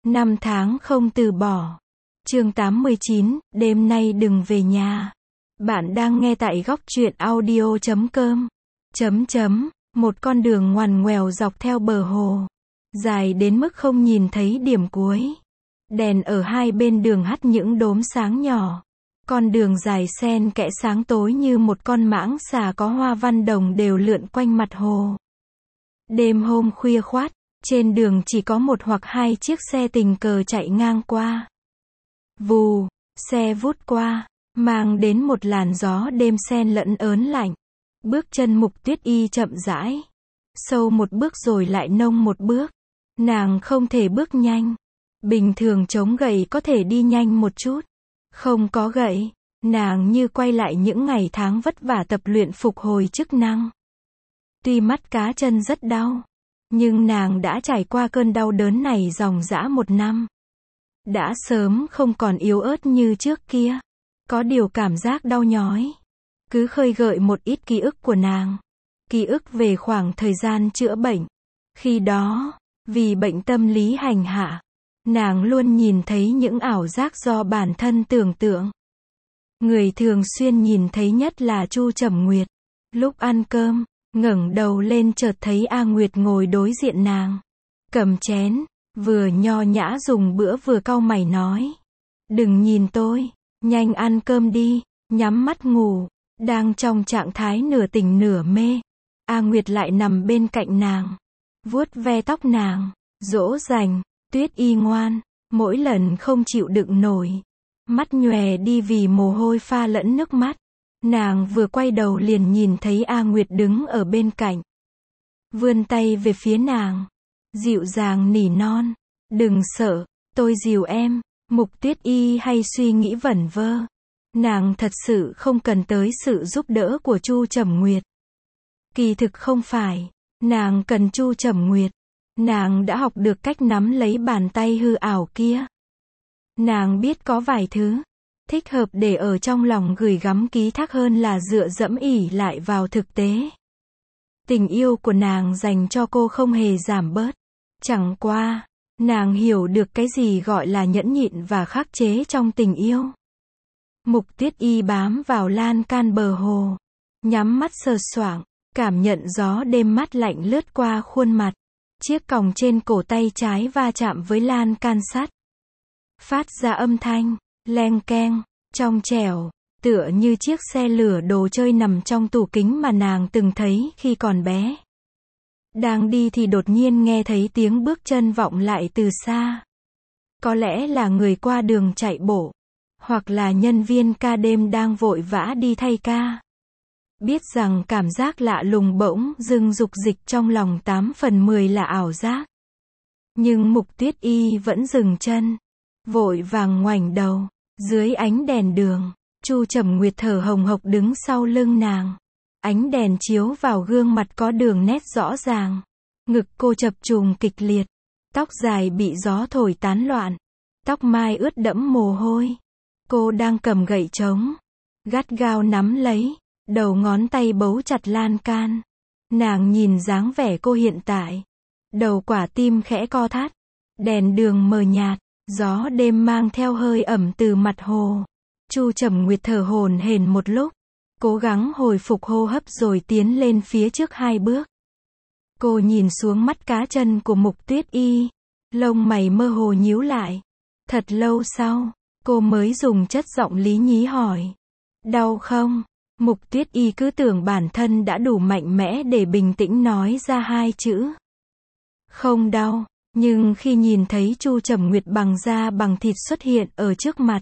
Năm tháng không từ bỏ. Chương 89, đêm nay đừng về nhà. Bạn đang nghe tại góc truyện audio.com. Một con đường ngoằn ngoèo dọc theo bờ hồ, dài đến mức không nhìn thấy điểm cuối. Đèn ở hai bên đường hắt những đốm sáng nhỏ. Con đường dài xen kẽ sáng tối như một con mãng xà có hoa văn đồng đều lượn quanh mặt hồ. Đêm hôm khuya khoắt, trên đường chỉ có một hoặc hai chiếc xe tình cờ chạy ngang qua. Vù, xe vút qua, mang đến một làn gió đêm xen lẫn ớn lạnh. Bước chân Mục Tuyết Y chậm rãi, sâu một bước rồi lại nông một bước. Nàng không thể bước nhanh. Bình thường chống gậy có thể đi nhanh một chút. Không có gậy, nàng như quay lại những ngày tháng vất vả tập luyện phục hồi chức năng. Tuy mắt cá chân rất đau, nhưng nàng đã trải qua cơn đau đớn này dòng dã 1 năm. Đã sớm không còn yếu ớt như trước kia. Có điều cảm giác đau nhói cứ khơi gợi một ít ký ức của nàng. Ký ức về khoảng thời gian chữa bệnh. Khi đó, vì bệnh tâm lý hành hạ, nàng luôn nhìn thấy những ảo giác do bản thân tưởng tượng. Người thường xuyên nhìn thấy nhất là Chu Trầm Nguyệt. Lúc ăn cơm, ngẩng đầu lên chợt thấy A Nguyệt ngồi đối diện nàng. Cầm chén, vừa nho nhã dùng bữa vừa cau mày nói. Đừng nhìn tôi, nhanh ăn cơm đi, nhắm mắt ngủ. Đang trong trạng thái nửa tỉnh nửa mê, A Nguyệt lại nằm bên cạnh nàng, vuốt ve tóc nàng, dỗ dành. Tuyết Y ngoan. Mỗi lần không chịu đựng nổi, mắt nhòe đi vì mồ hôi pha lẫn nước mắt. Nàng vừa quay đầu liền nhìn thấy A Nguyệt đứng ở bên cạnh, vươn tay về phía nàng, dịu dàng nỉ non. Đừng sợ, tôi dìu em. Mục Tuyết Y hay suy nghĩ vẩn vơ. Nàng thật sự không cần tới sự giúp đỡ của Chu Trầm Nguyệt. Kỳ thực không phải, nàng cần Chu Trầm Nguyệt. Nàng đã học được cách nắm lấy bàn tay hư ảo kia. Nàng biết có vài thứ thích hợp để ở trong lòng gửi gắm ký thác hơn là dựa dẫm ỉ lại vào thực tế. Tình yêu của nàng dành cho cô không hề giảm bớt. Chẳng qua, nàng hiểu được cái gì gọi là nhẫn nhịn và khắc chế trong tình yêu. Mục Tuyết Y bám vào lan can bờ hồ, nhắm mắt sờ soạng, cảm nhận gió đêm mát lạnh lướt qua khuôn mặt. Chiếc còng trên cổ tay trái va chạm với lan can sắt, phát ra âm thanh leng keng, trong trẻo, tựa như chiếc xe lửa đồ chơi nằm trong tủ kính mà nàng từng thấy khi còn bé. Đang đi thì đột nhiên nghe thấy tiếng bước chân vọng lại từ xa. Có lẽ là người qua đường chạy bộ, hoặc là nhân viên ca đêm đang vội vã đi thay ca. Biết rằng cảm giác lạ lùng bỗng dưng dục dịch trong lòng 8 phần 10 là ảo giác. Nhưng Mục Tuyết Y vẫn dừng chân, vội vàng ngoảnh đầu. Dưới ánh đèn đường, Chu Trầm Nguyệt thở hồng hộc đứng sau lưng nàng. Ánh đèn chiếu vào gương mặt có đường nét rõ ràng. Ngực cô chập trùng kịch liệt. Tóc dài bị gió thổi tán loạn. Tóc mai ướt đẫm mồ hôi. Cô đang cầm gậy trống, gắt gao nắm lấy. Đầu ngón tay bấu chặt lan can. Nàng nhìn dáng vẻ cô hiện tại. Đầu quả tim khẽ co thắt. Đèn đường mờ nhạt. Gió đêm mang theo hơi ẩm từ mặt hồ. Chu Trầm Nguyệt thở hổn hển một lúc. Cố gắng hồi phục hô hấp rồi tiến lên phía trước 2 bước. Cô nhìn xuống mắt cá chân của Mục Tuyết Y. Lông mày mơ hồ nhíu lại. Thật lâu sau, cô mới dùng chất giọng lý nhí hỏi. Đau không? Mục Tuyết Y cứ tưởng bản thân đã đủ mạnh mẽ để bình tĩnh nói ra 2 chữ. Không đau, nhưng khi nhìn thấy Chu Trầm Nguyệt bằng da bằng thịt xuất hiện ở trước mặt,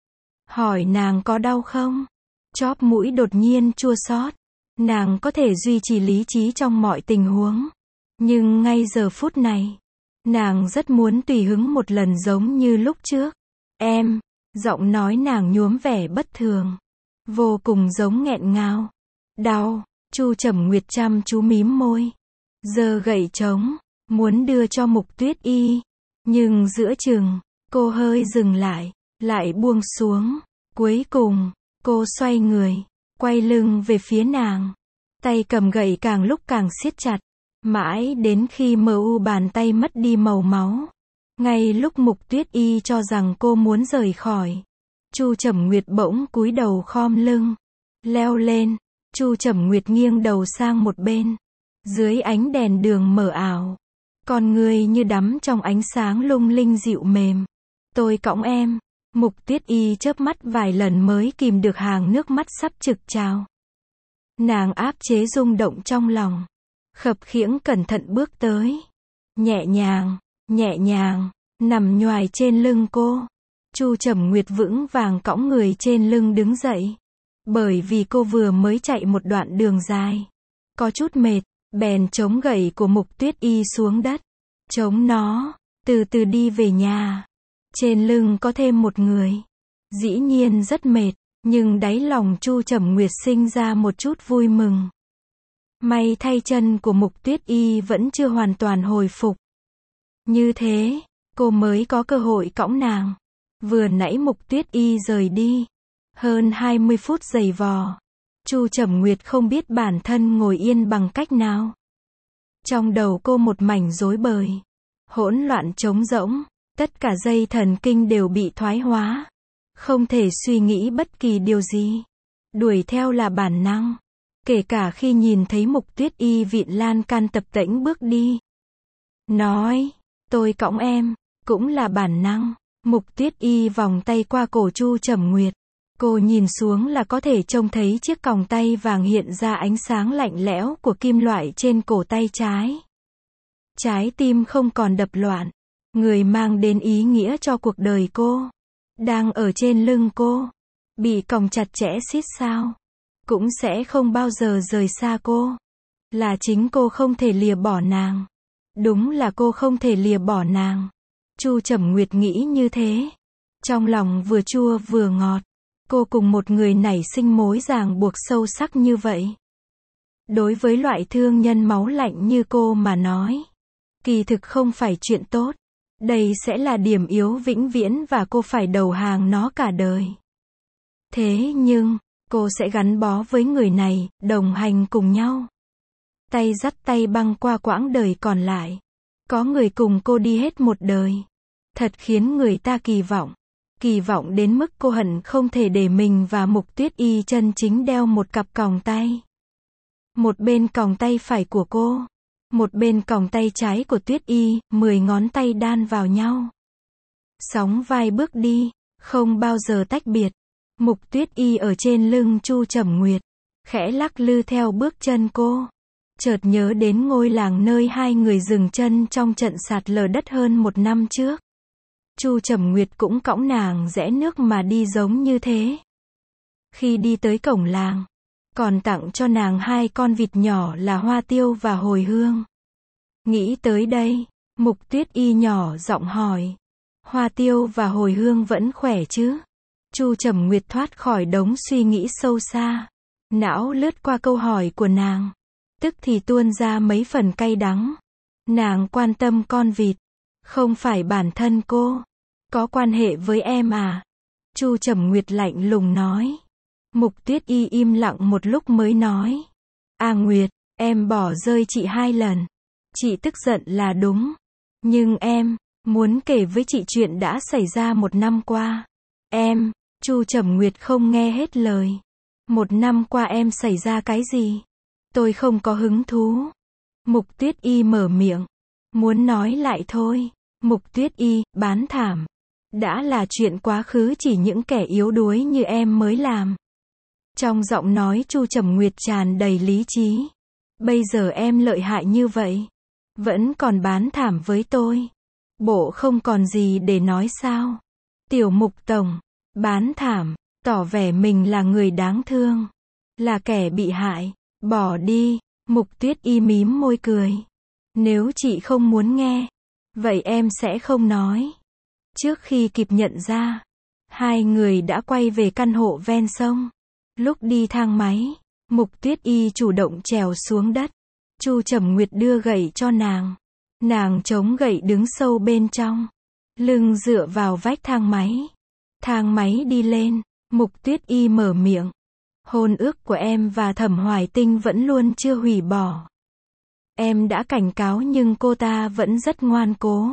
hỏi nàng có đau không? Chóp mũi đột nhiên chua xót. Nàng có thể duy trì lý trí trong mọi tình huống, nhưng ngay giờ phút này, nàng rất muốn tùy hứng một lần giống như lúc trước. Em, giọng nói nàng nhuốm vẻ bất thường, vô cùng giống nghẹn ngào. Đau. Chu Trầm Nguyệt chăm chú mím môi, giơ gậy trống, muốn đưa cho Mục Tuyết Y. Nhưng giữa chừng, cô hơi dừng lại buông xuống. Cuối cùng, cô xoay người, quay lưng về phía nàng. Tay cầm gậy càng lúc càng siết chặt, mãi đến khi mờ u bàn tay mất đi màu máu. Ngay lúc Mục Tuyết Y cho rằng cô muốn rời khỏi, Chu Trầm Nguyệt bỗng cúi đầu khom lưng, leo lên. Chu Trầm Nguyệt nghiêng đầu sang một bên. Dưới ánh đèn đường mờ ảo, con người như đắm trong ánh sáng lung linh dịu mềm. Tôi cõng em. Mục Tuyết Y chớp mắt vài lần mới kìm được hàng nước mắt sắp trực trào. Nàng áp chế rung động trong lòng, khập khiễng cẩn thận bước tới. Nhẹ nhàng, nằm nhoài trên lưng cô. Chu Trầm Nguyệt vững vàng cõng người trên lưng đứng dậy. Bởi vì cô vừa mới chạy một đoạn đường dài, có chút mệt, bèn chống gậy của Mục Tuyết Y xuống đất. Chống nó, từ từ đi về nhà. Trên lưng có thêm một người. Dĩ nhiên rất mệt, nhưng đáy lòng Chu Trầm Nguyệt sinh ra một chút vui mừng. May thay chân của Mục Tuyết Y vẫn chưa hoàn toàn hồi phục. Như thế, cô mới có cơ hội cõng nàng. Vừa nãy Mục Tuyết Y rời đi, hơn 20 phút giày vò, Chu Trầm Nguyệt không biết bản thân ngồi yên bằng cách nào. Trong đầu cô một mảnh rối bời, hỗn loạn trống rỗng, tất cả dây thần kinh đều bị thoái hóa, không thể suy nghĩ bất kỳ điều gì. Đuổi theo là bản năng, kể cả khi nhìn thấy Mục Tuyết Y vịn lan can tập tễnh bước đi. Nói, tôi cõng em, cũng là bản năng. Mục Tuyết Y vòng tay qua cổ Chu Trầm Nguyệt. Cô nhìn xuống là có thể trông thấy chiếc còng tay vàng hiện ra ánh sáng lạnh lẽo của kim loại trên cổ tay trái. Trái tim không còn đập loạn. Người mang đến ý nghĩa cho cuộc đời cô đang ở trên lưng cô. Bị còng chặt chẽ xiết sao, cũng sẽ không bao giờ rời xa cô. Là chính cô không thể lìa bỏ nàng. Đúng là cô không thể lìa bỏ nàng. Chu Trầm Nguyệt nghĩ như thế. Trong lòng vừa chua vừa ngọt. Cô cùng một người nảy sinh mối ràng buộc sâu sắc như vậy. Đối với loại thương nhân máu lạnh như cô mà nói, kỳ thực không phải chuyện tốt. Đây sẽ là điểm yếu vĩnh viễn và cô phải đầu hàng nó cả đời. Thế nhưng, cô sẽ gắn bó với người này, đồng hành cùng nhau. Tay dắt tay băng qua quãng đời còn lại. Có người cùng cô đi hết một đời. Thật khiến người ta kỳ vọng. Kỳ vọng đến mức cô hận không thể để mình và Mục Tuyết Y chân chính đeo một cặp còng tay. Một bên còng tay phải của cô, một bên còng tay trái của Tuyết Y, 10 ngón tay đan vào nhau. Sóng vai bước đi, không bao giờ tách biệt. Mục Tuyết Y ở trên lưng Chu Trầm Nguyệt, khẽ lắc lư theo bước chân cô. Chợt nhớ đến ngôi làng nơi hai người dừng chân trong trận sạt lở đất hơn 1 năm trước. Chu Trầm Nguyệt cũng cõng nàng rẽ nước mà đi giống như thế. Khi đi tới cổng làng, còn tặng cho nàng 2 con vịt nhỏ là Hoa Tiêu và Hồi Hương. Nghĩ tới đây, Mục Tuyết Y nhỏ giọng hỏi, Hoa Tiêu và Hồi Hương vẫn khỏe chứ? Chu Trầm Nguyệt thoát khỏi đống suy nghĩ sâu xa. Não lướt qua câu hỏi của nàng, tức thì tuôn ra mấy phần cay đắng. Nàng quan tâm con vịt, không phải bản thân cô. Có quan hệ với em à? Chu Trầm Nguyệt lạnh lùng nói. Mục Tuyết Y im lặng một lúc mới nói. À Nguyệt, em bỏ rơi chị 2 lần. Chị tức giận là đúng. Nhưng em, muốn kể với chị chuyện đã xảy ra 1 năm qua. Em, Chu Trầm Nguyệt không nghe hết lời. 1 năm qua em xảy ra cái gì? Tôi không có hứng thú. Mục Tuyết Y mở miệng. Muốn nói lại thôi. Mục Tuyết Y, bán thảm. Đã là chuyện quá khứ, chỉ những kẻ yếu đuối như em mới làm. Trong giọng nói Chu Trầm Nguyệt tràn đầy lý trí. Bây giờ em lợi hại như vậy, vẫn còn bán thảm với tôi. Bộ không còn gì để nói sao? Tiểu Mục tổng, bán thảm, tỏ vẻ mình là người đáng thương, là kẻ bị hại. Bỏ đi. Mục Tuyết Y mím môi cười. Nếu chị không muốn nghe, vậy em sẽ không nói. Trước khi kịp nhận ra, 2 người đã quay về căn hộ ven sông. Lúc đi thang máy, Mục Tuyết Y chủ động trèo xuống đất. Chu Trầm Nguyệt đưa gậy cho nàng. Nàng chống gậy đứng sâu bên trong, lưng dựa vào vách thang máy. Thang máy đi lên, Mục Tuyết Y mở miệng. Hôn ước của em và Thẩm Hoài Tinh vẫn luôn chưa hủy bỏ. Em đã cảnh cáo nhưng cô ta vẫn rất ngoan cố.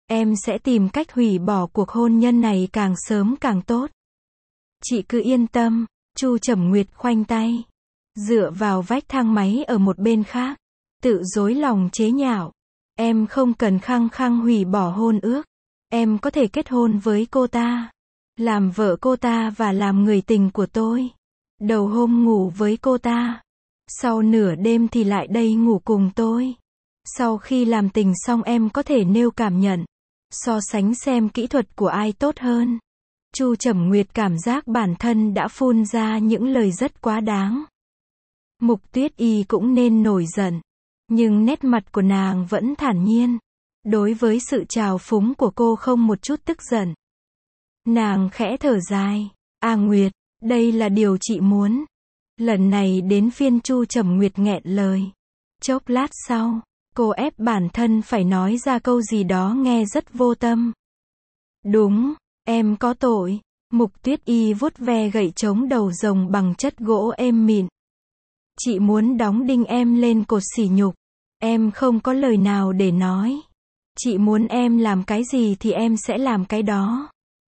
Em sẽ tìm cách hủy bỏ cuộc hôn nhân này càng sớm càng tốt. Chị cứ yên tâm. Chu Trầm Nguyệt khoanh tay, dựa vào vách thang máy ở một bên khác, tự dối lòng chế nhạo. Em không cần khăng khăng hủy bỏ hôn ước. Em có thể kết hôn với cô ta, làm vợ cô ta và làm người tình của tôi. Đầu hôm ngủ với cô ta, sau nửa đêm thì lại đây ngủ cùng tôi. Sau khi làm tình xong em có thể nêu cảm nhận, so sánh xem kỹ thuật của ai tốt hơn. Chu Trầm Nguyệt cảm giác bản thân đã phun ra những lời rất quá đáng. Mục Tuyết Y cũng nên nổi giận, nhưng nét mặt của nàng vẫn thản nhiên. Đối với sự trào phúng của cô không một chút tức giận. Nàng khẽ thở dài. Nguyệt, đây là điều chị muốn. Lần này đến phiên Chu Trầm Nguyệt nghẹn lời. Chốc lát sau, cô ép bản thân phải nói ra câu gì đó nghe rất vô tâm. Đúng, em có tội. Mục Tuyết Y vuốt ve gậy chống đầu rồng bằng chất gỗ êm mịn. Chị muốn đóng đinh em lên cột sỉ nhục. Em không có lời nào để nói. Chị muốn em làm cái gì thì em sẽ làm cái đó.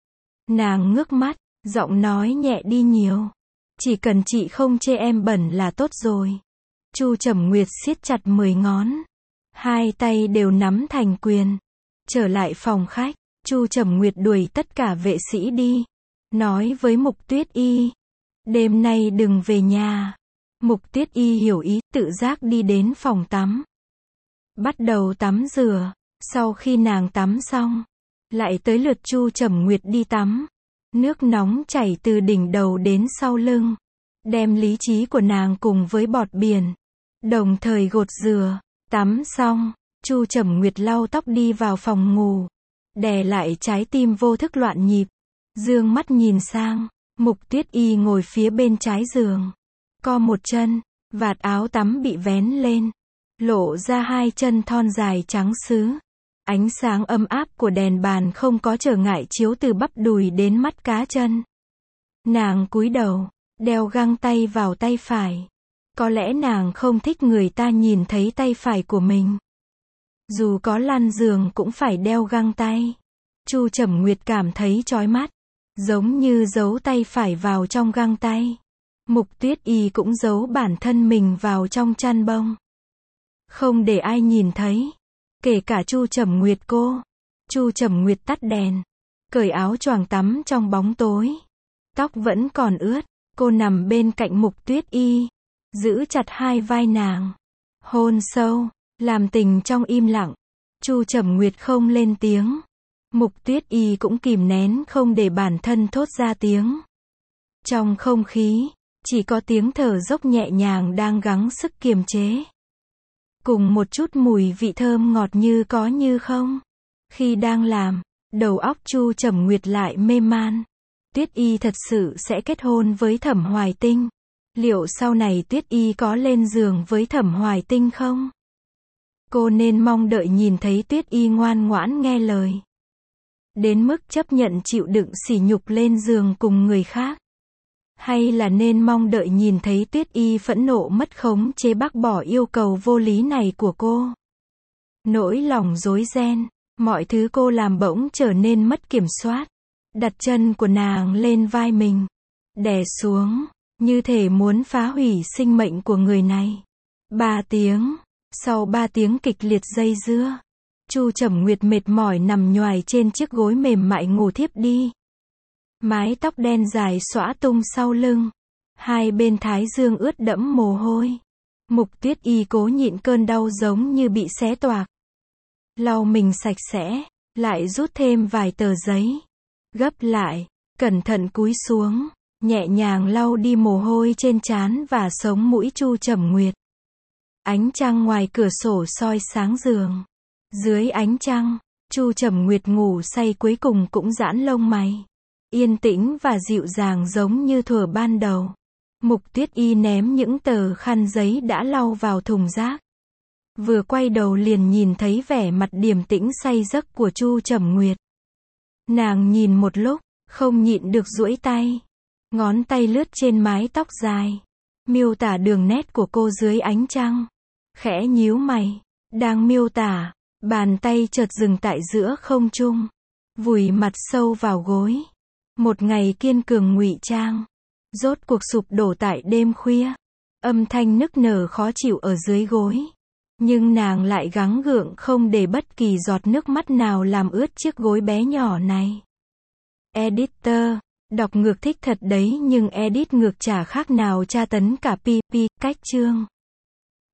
Nàng ngước mắt, giọng nói nhẹ đi nhiều. Chỉ cần chị không chê em bẩn là tốt rồi. Chu Trầm Nguyệt siết chặt 10 ngón. Hai tay đều nắm thành quyền. Trở lại phòng khách, Chu Trầm Nguyệt đuổi tất cả vệ sĩ đi. Nói với Mục Tuyết Y. Đêm nay đừng về nhà. Mục Tuyết Y hiểu ý, tự giác đi đến phòng tắm. Bắt đầu tắm rửa. Sau khi nàng tắm xong, lại tới lượt Chu Trầm Nguyệt đi tắm. Nước nóng chảy từ đỉnh đầu đến sau lưng, đem lý trí của nàng cùng với bọt biển, đồng thời gột rửa. Tắm xong, Chu Trầm Nguyệt lau tóc đi vào phòng ngủ, đè lại trái tim vô thức loạn nhịp, dương mắt nhìn sang, Mục Tuyết Y ngồi phía bên trái giường, co một chân, vạt áo tắm bị vén lên, lộ ra hai chân thon dài trắng sứ. Ánh sáng ấm áp của đèn bàn không có trở ngại chiếu từ bắp đùi đến mắt cá chân. Nàng cúi đầu, đeo găng tay vào tay phải. Có lẽ nàng không thích người ta nhìn thấy tay phải của mình. Dù có lăn giường cũng phải đeo găng tay. Chu Trầm Nguyệt cảm thấy chói mắt, giống như giấu tay phải vào trong găng tay. Mục Tuyết Y cũng giấu bản thân mình vào trong chăn bông. Không để ai nhìn thấy. Kể cả Chu Trầm Nguyệt cô. Chu Trầm Nguyệt tắt đèn, cởi áo choàng tắm trong bóng tối. Tóc vẫn còn ướt, cô nằm bên cạnh Mục Tuyết Y, giữ chặt hai vai nàng. Hôn sâu, làm tình trong im lặng. Chu Trầm Nguyệt không lên tiếng. Mục Tuyết Y cũng kìm nén không để bản thân thốt ra tiếng. Trong không khí, chỉ có tiếng thở dốc nhẹ nhàng đang gắng sức kiềm chế. Cùng một chút mùi vị thơm ngọt như có như không. Khi đang làm, đầu óc Chu Trầm Nguyệt lại mê man. Tuyết Y thật sự sẽ kết hôn với Thẩm Hoài Tinh. Liệu sau này Tuyết Y có lên giường với Thẩm Hoài Tinh không? Cô nên mong đợi nhìn thấy Tuyết Y ngoan ngoãn nghe lời. Đến mức chấp nhận chịu đựng sỉ nhục lên giường cùng người khác. Hay là nên mong đợi nhìn thấy Tuyết Y phẫn nộ mất khống chế bác bỏ yêu cầu vô lý này của cô. Nỗi lòng rối ren, mọi thứ cô làm bỗng trở nên mất kiểm soát. Đặt chân của nàng lên vai mình, đè xuống, như thể muốn phá hủy sinh mệnh của người này. 3 tiếng, sau 3 tiếng kịch liệt dây dưa, Chu Trầm Nguyệt mệt mỏi nằm nhoài trên chiếc gối mềm mại ngủ thiếp đi. Mái tóc đen dài xõa tung sau lưng, hai bên thái dương ướt đẫm mồ hôi. Mục Tuyết Y cố nhịn cơn đau giống như bị xé toạc. Lau mình sạch sẽ, lại rút thêm vài tờ giấy. Gấp lại, cẩn thận cúi xuống, nhẹ nhàng lau đi mồ hôi trên trán và sống mũi Chu Trầm Nguyệt. Ánh trăng ngoài cửa sổ soi sáng giường. Dưới ánh trăng, Chu Trầm Nguyệt ngủ say cuối cùng cũng giãn lông mày. Yên tĩnh và dịu dàng giống như thuở ban đầu. Mục Tuyết Y ném những tờ khăn giấy đã lau vào thùng rác. Vừa quay đầu liền nhìn thấy vẻ mặt điềm tĩnh say giấc của Chu Trầm Nguyệt. Nàng nhìn một lúc, không nhịn được duỗi tay. Ngón tay lướt trên mái tóc dài, miêu tả đường nét của cô dưới ánh trăng. Khẽ nhíu mày, đang miêu tả, Bàn tay chợt dừng tại giữa không trung. Vùi mặt sâu vào gối. Một ngày kiên cường ngụy trang. Rốt cuộc sụp đổ tại đêm khuya. Âm thanh nức nở khó chịu ở dưới gối. Nhưng nàng lại gắng gượng không để bất kỳ giọt nước mắt nào làm ướt chiếc gối bé nhỏ này. Editor, đọc ngược thích thật đấy nhưng edit ngược chả khác nào tra tấn cả pp cách chương.